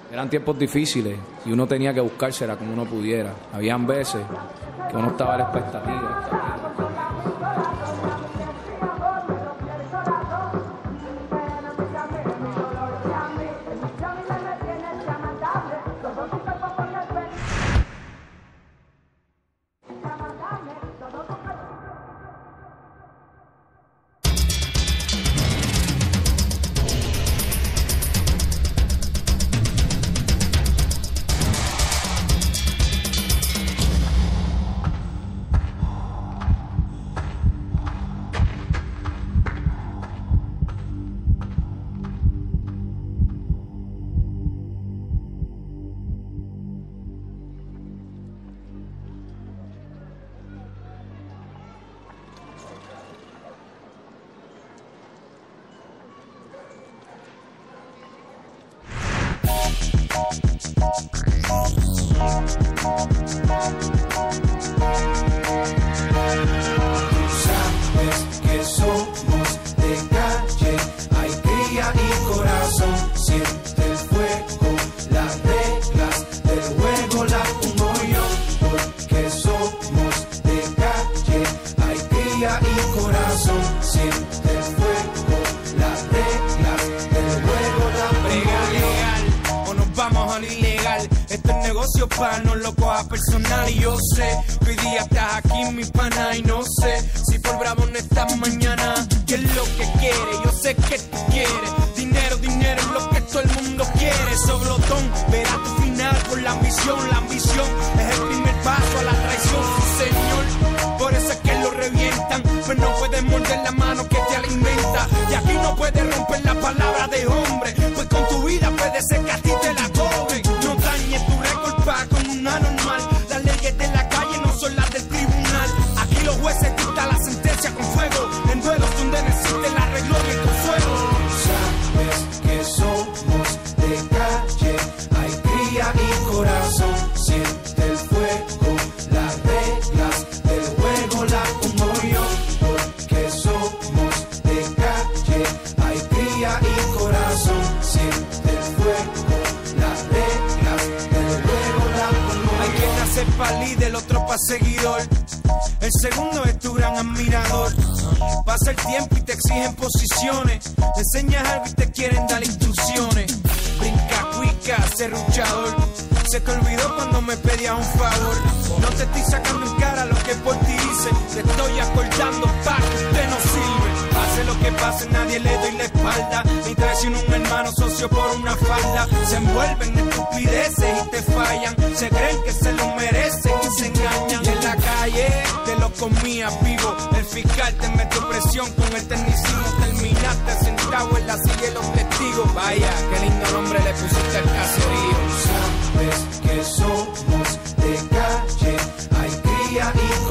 Eran tiempos difíciles y uno tenía que buscársela como uno pudiera. Habían veces que uno estaba a la expectativa. Pa, no lo cojas personal y yo sé que hoy día estás aquí mi pana y no sé si por bravo no estás mañana. ¿Qué es lo que quieres? Yo sé que tú quieres dinero, dinero es lo que todo el mundo quiere. Soblotón, verás tu final por la ambición es el primer paso a la traición, sí señor. Por eso es que lo revientan, pues no puedes morder la mano que te alimenta. Y aquí no puedes romper la palabra de hombre, pues con tu vida puede ser que a ti te la cobren. No dañes tu récord con una normal. Las leyes de la calle no son las del tribunal. Aquí los jueces dictan la sentencia con fuego. En duelos donde no existe la arreglo y el consuelo. Sabes que somos de calle, hay cría y corazón. Siente el fuego, las reglas del juego las pongo yo. Porque somos de calle, hay cría y corazón. Siente el fuego, las reglas del juego las pongo yo. Hay quien nace pa' líder, otro pa' seguidor. El segundo es tu gran admirador. Pasa el tiempo y te exigen posiciones. Te enseñas algo y te quieren dar instrucciones. Brinca, cuica, serruchador. Se te olvidó cuando me pedías un favor. No te estoy sacando en cara lo que por ti hice. Te estoy acordando pa' que usted no sirve. Pase lo que pase, nadie le doy la espalda. Ni traiciona un hermano socio por una falda. Se envuelven en estupideces y te fallan. Se creen que se lo merecen y se engañan. Y en la calle te lo comías vivo. El fiscal te metió presión con el tecnicismo. Terminaste sentado en la silla de los testigos. Vaya, qué lindo nombre le pusiste al caserío. Sabes que somos de calle, hay cría y